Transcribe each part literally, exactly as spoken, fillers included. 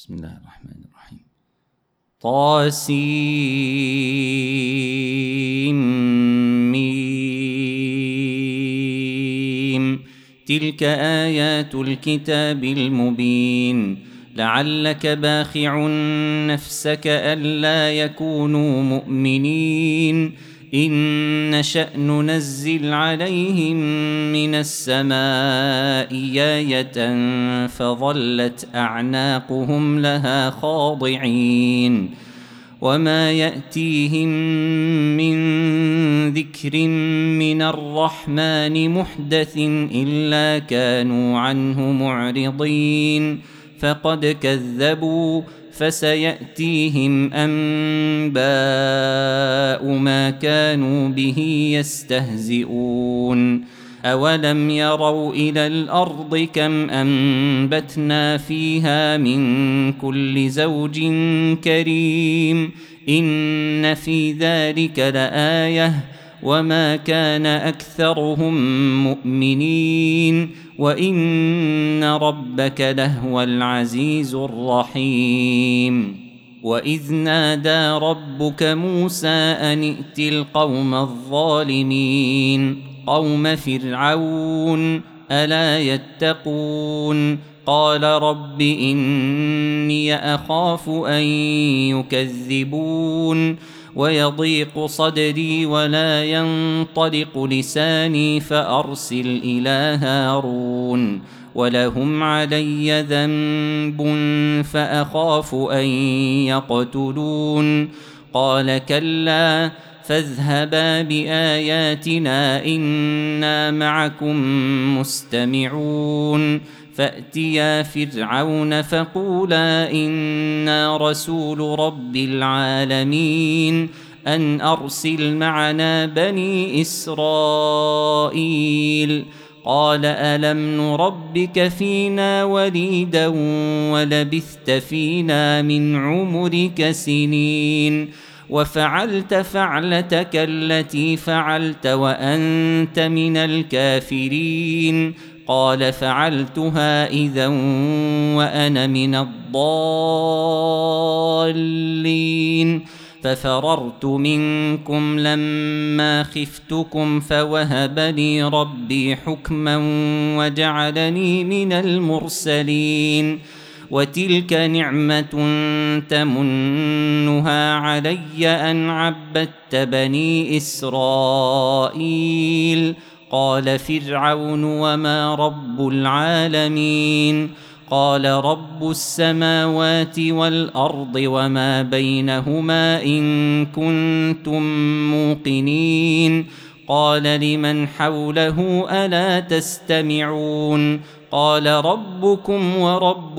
بسم الله الرحمن الرحيم. طاسيم تلك آيات الكتاب المبين لعلك باخع نفسك ألا يكونوا مؤمنين إن نشأ ننزل عليهم من السماء آية فظلت أعناقهم لها خاضعين وما يأتيهم من ذكر من الرحمن محدث إلا كانوا عنه معرضين فقد كذبوا فسيأتيهم أنباء ما كانوا به يستهزئون أولم يروا إلى الأرض كم أنبتنا فيها من كل زوج كريم إن في ذلك لآية وما كان أكثرهم مؤمنين وإن ربك لهو العزيز الرحيم وإذ نادى ربك موسى أن ائت القوم الظالمين قوم فرعون ألا يتقون قال رب إني أخاف أن يكذبون ويضيق صدري ولا ينطلق لساني فأرسل إلى هارون ولهم علي ذنب فأخاف أن يقتلون قال كلا فاذهبا بآياتنا إنا معكم مستمعون فأتيا فرعون فقولا إنا رسول رب العالمين أن أرسل معنا بني إسرائيل قال ألم نربك فينا وليدا ولبثت فينا من عمرك سنين وفعلت فعلتك التي فعلت وأنت من الكافرين قال فعلتها إذا وأنا من الضالين ففررت منكم لما خفتكم فوهب لي ربي حكما وجعلني من المرسلين وتلك نعمة تمنها علي أن عبدت بني إسرائيل قال فرعون وما رب العالمين قال رب السماوات والأرض وما بينهما إن كنتم موقنين قال لمن حوله ألا تستمعون قال ربكم ورب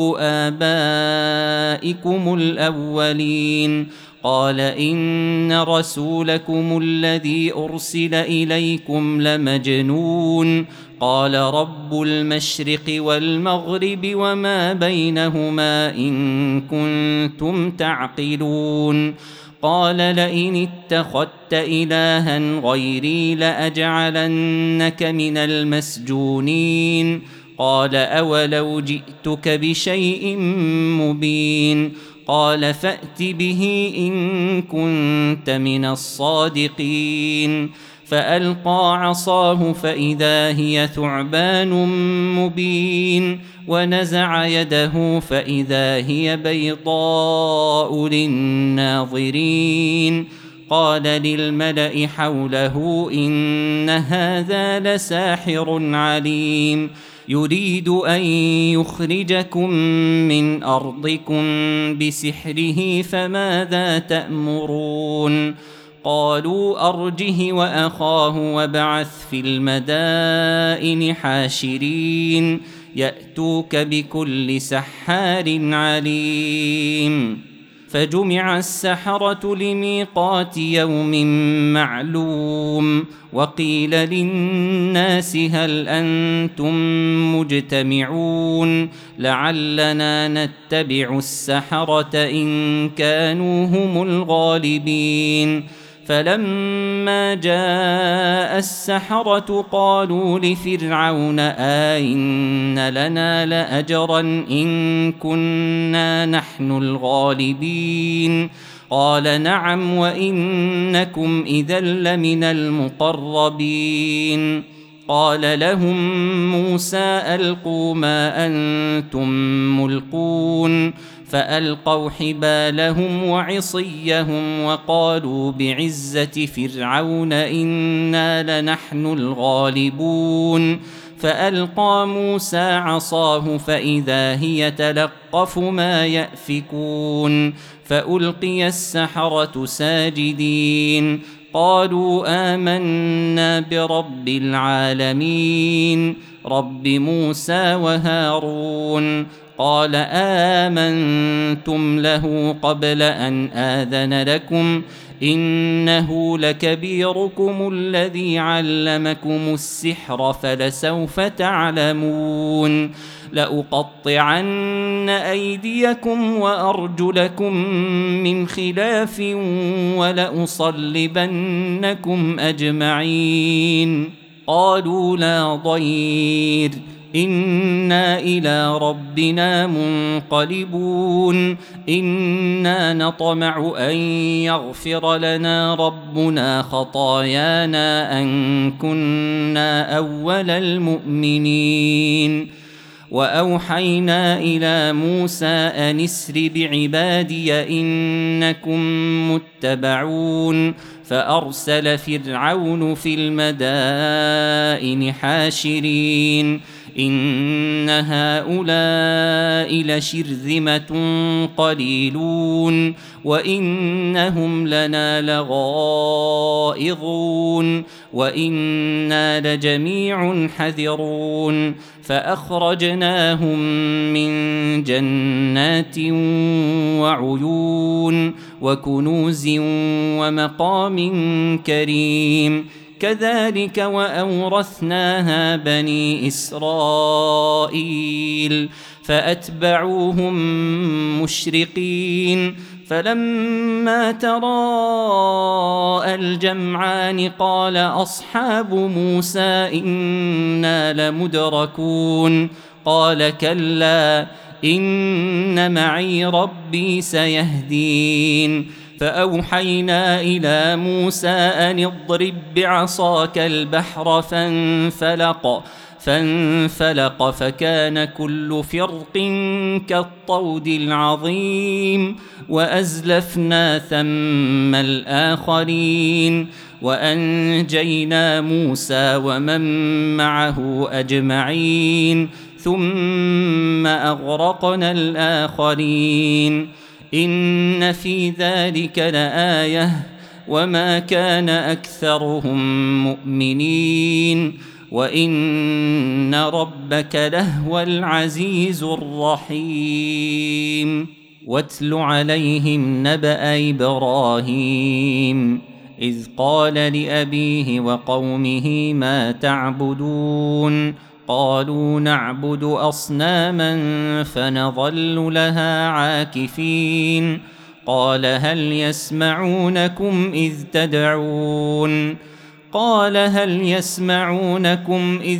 آبائكم الأولين قال إن رسولكم الذي أرسل إليكم لمجنون قال رب المشرق والمغرب وما بينهما إن كنتم تعقلون قال لئن اتخذت إلها غيري لأجعلنك من المسجونين قال أولو جئتك بشيء مبين قال فأت به إن كنت من الصادقين فألقى عصاه فإذا هي ثعبان مبين ونزع يده فإذا هي بيضاء للناظرين قال للملأ حوله إن هذا لساحر عليم يريد أن يخرجكم من أرضكم بسحره فماذا تأمرون قالوا أرجه وأخاه وابعث في المدائن حاشرين يأتوك بكل سحار عليم فجمع السحرة لميقات يوم معلوم وقيل للناس هل أنتم مجتمعون لعلنا نتبع السحرة إن كانوا هم الغالبين فلما جاء السحرة قالوا لفرعون أئن لنا لأجرا إن كنا نحن الغالبين قال نعم وإنكم إذا لمن المقربين قال لهم موسى ألقوا ما أنتم ملقون فألقوا حبالهم وعصيهم وقالوا بعزة فرعون إنا لنحن الغالبون فألقى موسى عصاه فإذا هي تلقف ما يأفكون فألقي السحرة ساجدين قالوا آمنا برب العالمين رب موسى وهارون قال آمنتم له قبل أن آذن لكم إنه لكبيركم الذي علمكم السحر فلسوف تعلمون لأقطعن أيديكم وأرجلكم من خلاف ولأصلبنكم أجمعين قالوا لا ضير إنا إلى ربنا منقلبون إنا نطمع أن يغفر لنا ربنا خطايانا أن كنا أول المؤمنين وأوحينا إلى موسى أن اسر بعبادي إنكم متبعون فأرسل فرعون في المدائن حاشرين إن هؤلاء لشرذمة قليلون وإنهم لنا لغائظون وإنا لجميع حذرون فأخرجناهم من جنات وعيون وكنوز ومقام كريم كذلك وأورثناها بني إسرائيل فأتبعوهم مشرقين فلما تراءى الجمعان قال أصحاب موسى إنا لمدركون قال كلا إن معي ربي سيهدين فأوحينا إلى موسى أن اضرب بعصاك البحر فانفلق فانفلق فكان كل فرق كالطود العظيم وأزلفنا ثم الآخرين وأنجينا موسى ومن معه أجمعين ثم أغرقنا الآخرين إن في ذلك لآية وما كان أكثرهم مؤمنين وإن ربك لهو العزيز الرحيم واتل عليهم نبأ إبراهيم إذ قال لأبيه وقومه ما تعبدون قالوا نعبد أصناما فنظل لها عاكفين قال هل يسمعونكم إذ تدعون قال هل يسمعونكم إذ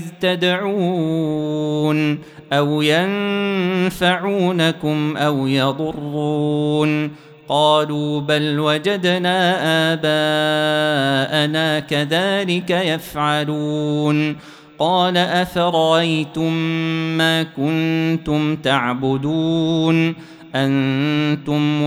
تدعون أو ينفعونكم أو يضرون قالوا بل وجدنا آباءنا كذلك يفعلون قال أفرأيتم ما كنتم تعبدون أنتم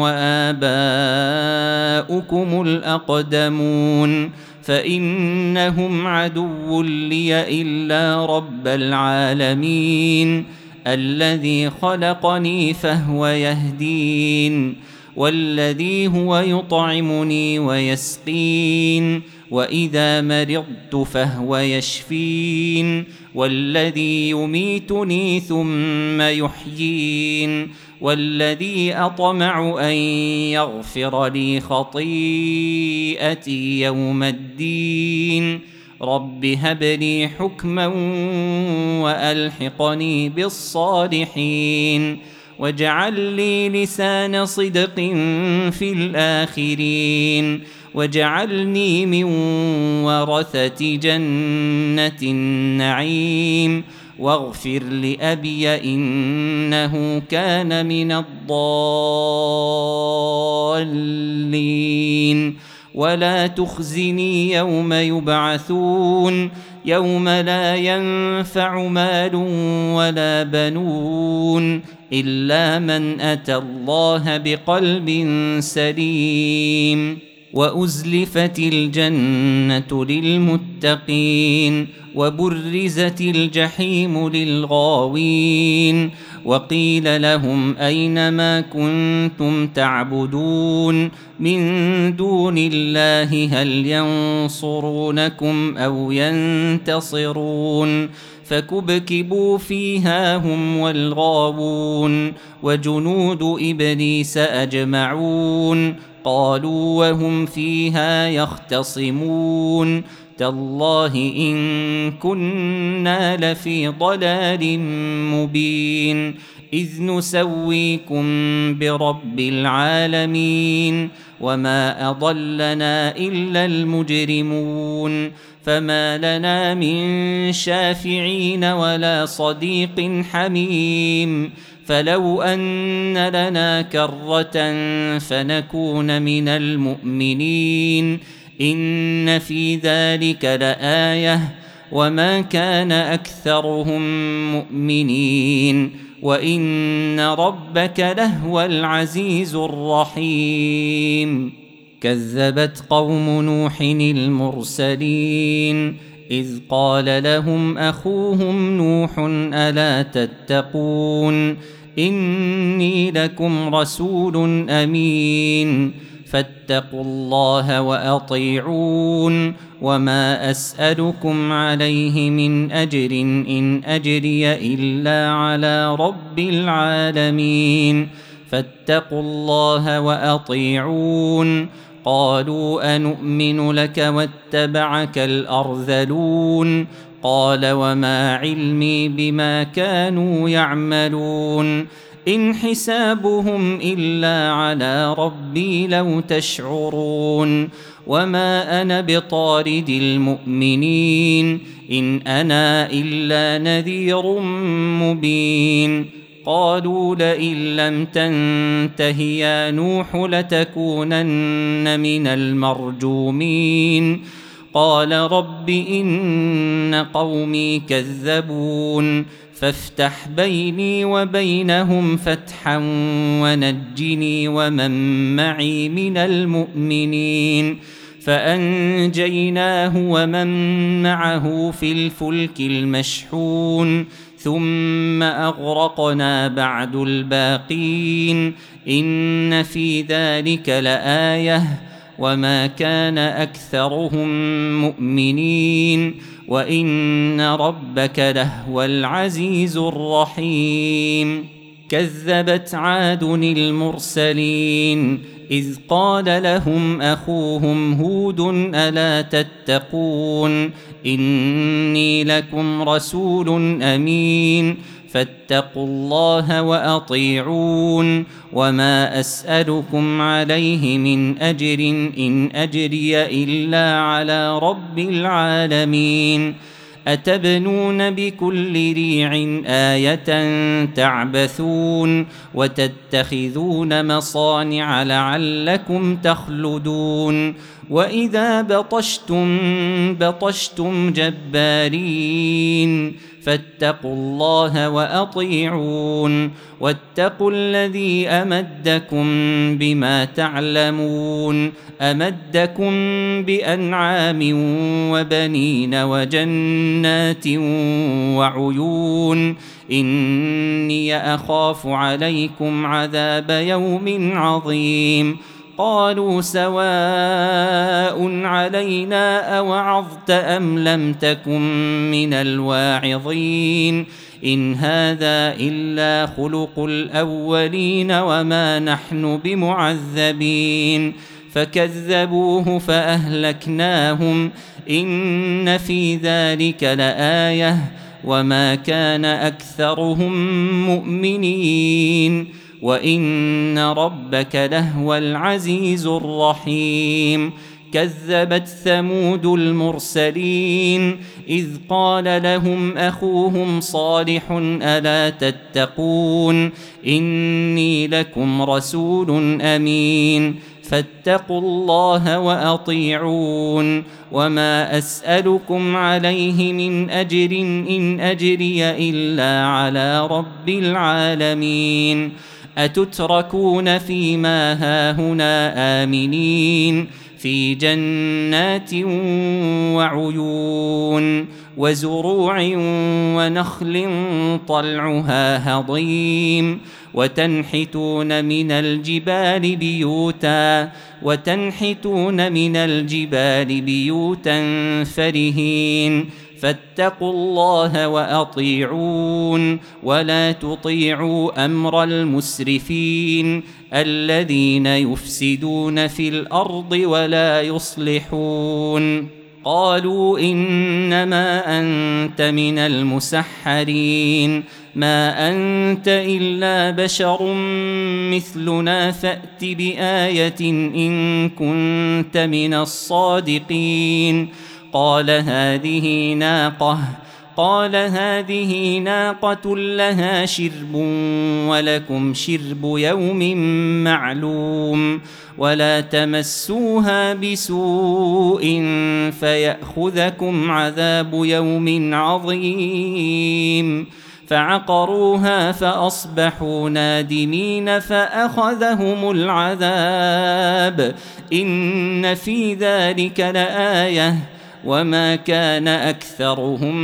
وآباؤكم الأقدمون فإنهم عدو لي إلا رب العالمين الذي خلقني فهو يهدين والذي هو يطعمني ويسقين وإذا مرضت فهو يشفين والذي يميتني ثم يحيين والذي أطمع أن يغفر لي خطيئتي يوم الدين رب هب لي حكما وألحقني بالصالحين واجعل لي لسان صدق في الآخرين واجعلني من ورثة جنة النعيم واغفر لأبي إنه كان من الضالين ولا تخزني يوم يبعثون يوم لا ينفع مال ولا بنون إلا من أتى الله بقلب سليم وأزلفت الجنة للمتقين وبرزت الجحيم للغاوين وقيل لهم أين ما كنتم تعبدون من دون الله هل ينصرونكم أو ينتصرون فكبكبوا فيها هم والغاوون وجنود إبليس أجمعون قالوا وهم فيها يختصمون تالله إن كنا لفي ضلال مبين إذ نسويكم برب العالمين وما أضلنا إلا المجرمون فما لنا من شافعين ولا صديق حميم فلو أن لنا كرة فنكون من المؤمنين إن في ذلك لآية وما كان أكثرهم مؤمنين وإن ربك لهو العزيز الرحيم كذبت قوم نوح المرسلين إذ قال لهم أخوهم نوح ألا تتقون إني لكم رسول أمين فاتقوا الله وأطيعون وما أسألكم عليه من أجر إن أجري إلا على رب العالمين فاتقوا الله وأطيعون قالوا أنؤمن لك واتبعك الأرذلون قال وما علمي بما كانوا يعملون إن حسابهم إلا على ربي لو تشعرون وما أنا بطارد المؤمنين إن أنا إلا نذير مبين قالوا لئن لم تنته يا نوح لتكونن من المرجومين قال رب إن قومي كذبون فافتح بيني وبينهم فتحا ونجني ومن معي من المؤمنين فأنجيناه ومن معه في الفلك المشحون ثم أغرقنا بعد الباقين إن في ذلك لآية وما كان أكثرهم مؤمنين وإن ربك لهو العزيز الرحيم كذبت عاد المرسلين إذ قال لهم أخوهم هود ألا تتقون إني لكم رسول أمين فاتقوا الله وأطيعون وما أسألكم عليه من أجر إن أجري إلا على رب العالمين أتبنون بكل ريع آية تعبثون وتتخذون مصانع لعلكم تخلدون وإذا بطشتم بطشتم جبارين فاتقوا الله وأطيعون واتقوا الذي أمدكم بما تعلمون أمدكم بأنعام وبنين وجنات وعيون إني أخاف عليكم عذاب يوم عظيم قالوا سواء علينا أوعظت أم لم تكن من الواعظين إن هذا إلا خلق الأولين وما نحن بمعذبين فكذبوه فأهلكناهم إن في ذلك لآية وما كان أكثرهم مؤمنين وإن ربك لهو العزيز الرحيم كذبت ثمود المرسلين إذ قال لهم أخوهم صالح ألا تتقون إني لكم رسول أمين فاتقوا الله وأطيعون وما أسألكم عليه من أجر إن أجري إلا على رب العالمين أتتركون فيما هاهنا آمنين في جنات وعيون وزروع ونخل طلعها هضيم وتنحتون من الجبال بيوتا وتنحتون من الجبال بيوتا فرهين فاتقوا الله وأطيعون ولا تطيعوا أمر المسرفين الذين يفسدون في الأرض ولا يصلحون قالوا إنما أنت من المسحرين ما أنت إلا بشر مثلنا فأت بآية إن كنت من الصادقين قال هذه ناقة قال هذه ناقة لها شرب ولكم شرب يوم معلوم ولا تمسوها بسوء فيأخذكم عذاب يوم عظيم فعقروها فأصبحوا نادمين فأخذهم العذاب إن في ذلك لآية وما كان أكثرهم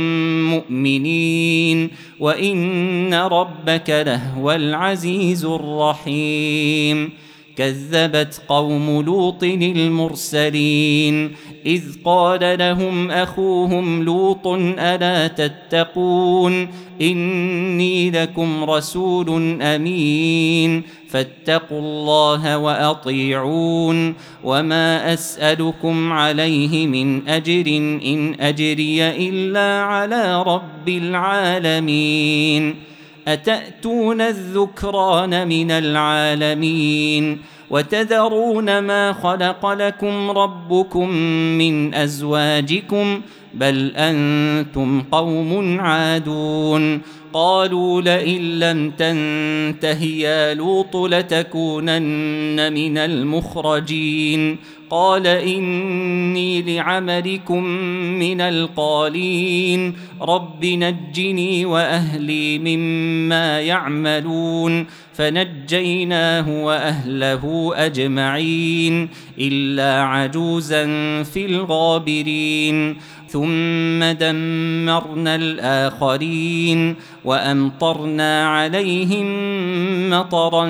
مؤمنين وإن ربك لهو العزيز الرحيم كذبت قوم لوط المرسلين إذ قال لهم أخوهم لوط ألا تتقون إني لكم رسول أمين فاتقوا الله وأطيعون وما أسألكم عليه من أجر إن أجري إلا على رب العالمين أتأتون الذكران من العالمين وتذرون ما خلق لكم ربكم من أزواجكم بل أنتم قوم عادون قالوا لئن لم تنته يا لوط لتكونن من المخرجين قال إني لعملكم من القالين رب نجني وأهلي مما يعملون فنجيناه وأهله أجمعين إلا عجوزا في الغابرين ثم دمرنا الآخرين وأمطرنا عليهم مطرا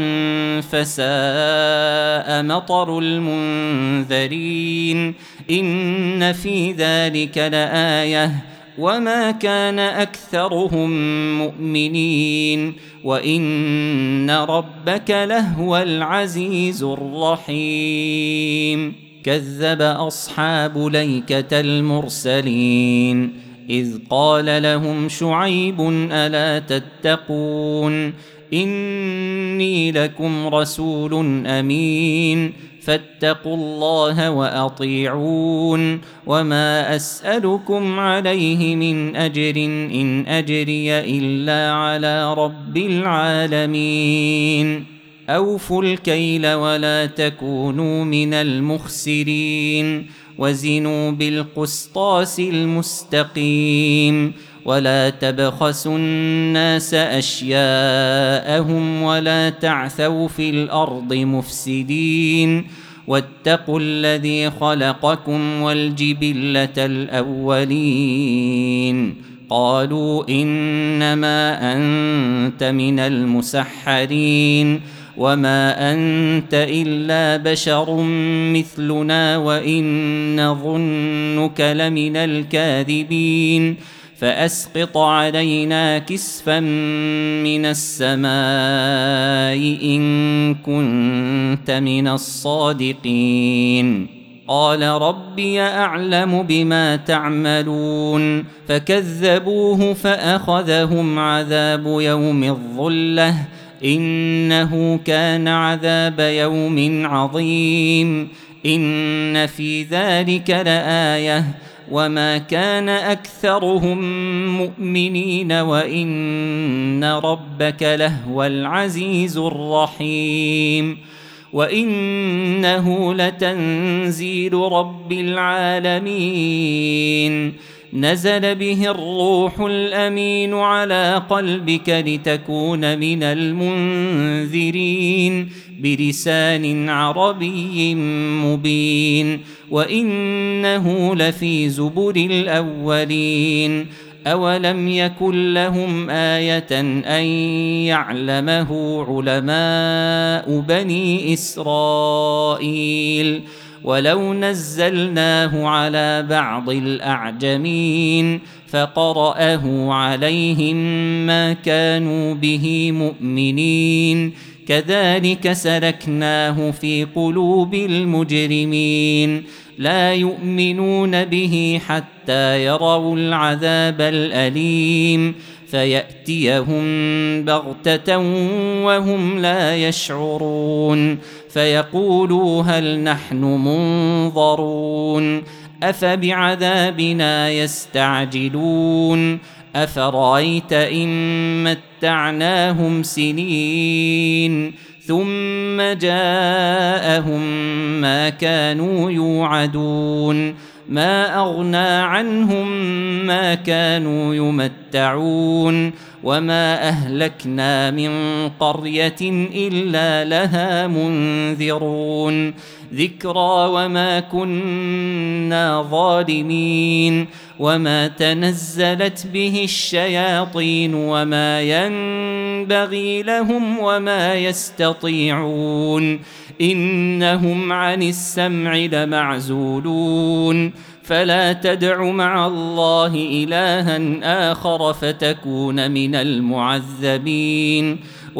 فساء مطر المنذرين إن في ذلك لآية وما كان أكثرهم مؤمنين وإن ربك لهو العزيز الرحيم كذب أصحاب ليكة المرسلين إذ قال لهم شعيب ألا تتقون إني لكم رسول أمين فاتقوا الله وأطيعون وما أسألكم عليه من أجر إن أجري إلا على رب العالمين أوفوا الكيل ولا تكونوا من المخسرين وزنوا بالقسطاس المستقيم ولا تبخسوا الناس أشياءهم ولا تعثوا في الأرض مفسدين واتقوا الذي خلقكم والجبلة الأولين قالوا إنما أنت من المسحرين وما أنت إلا بشر مثلنا وإن نظنك لمن الكاذبين فأسقط علينا كسفا من السماء إن كنت من الصادقين قال ربي أعلم بما تعملون فكذبوه فأخذهم عذاب يوم الظلة إنه كان عذاب يوم عظيم إن في ذلك لآية وما كان أكثرهم مؤمنين وإن ربك لهو العزيز الرحيم وإنه لتنزيل رب العالمين نزل به الروح الأمين على قلبك لتكون من المنذرين بلسان عربي مبين وإنه لفي زبر الأولين أولم يكن لهم آية أن يعلمه علماء بني إسرائيل ولو نزلناه على بعض الأعجمين فقرأه عليهم ما كانوا به مؤمنين كذلك سلكناه في قلوب المجرمين لا يؤمنون به حتى يروا العذاب الأليم فيأتيهم بغتة وهم لا يشعرون فيقولوا هل نحن منظرون أفبعذابنا يستعجلون أفرأيت إن متعناهم سنين ثم جاءهم ما كانوا يوعدون ما أغنى عنهم ما كانوا يمتعون وما أهلكنا من قرية إلا لها منذرون ذكرى وما كنا ظالمين وما تنزلت به الشياطين وما ينبغي لهم وما يستطيعون إنهم عن السمع لمعزولون فلا تدع مع الله إلها آخر فتكون من المعذبين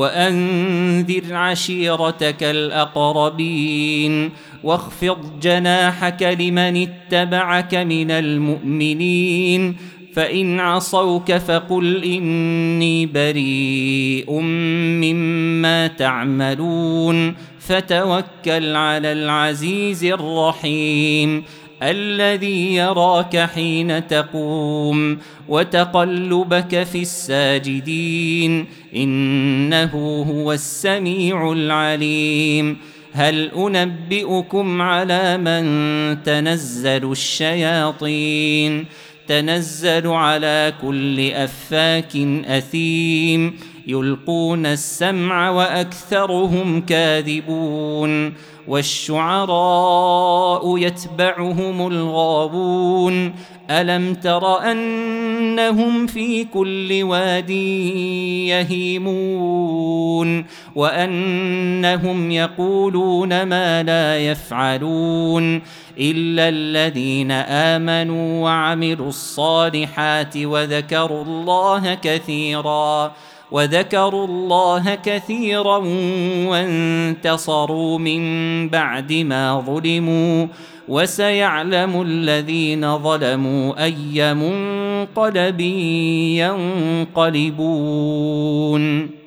وأنذر عشيرتك الأقربين واخفض جناحك لمن اتبعك من المؤمنين فإن عصوك فقل إني بريء مما تعملون فتوكل على العزيز الرحيم الذي يراك حين تقوم وتقلبك في الساجدين إنه هو السميع العليم هل أنبئكم على من تنزل الشياطين تنزل على كل أفاك أثيم يلقون السمع وأكثرهم كاذبون والشعراء يتبعهم الغاوون ألم تر أنهم في كل واد يهيمون وأنهم يقولون ما لا يفعلون إلا الذين آمنوا وعملوا الصالحات وذكروا الله كثيرا وذكروا الله كثيرا وانتصروا من بعد ما ظلموا وسيعلم الذين ظلموا أي منقلب ينقلبون.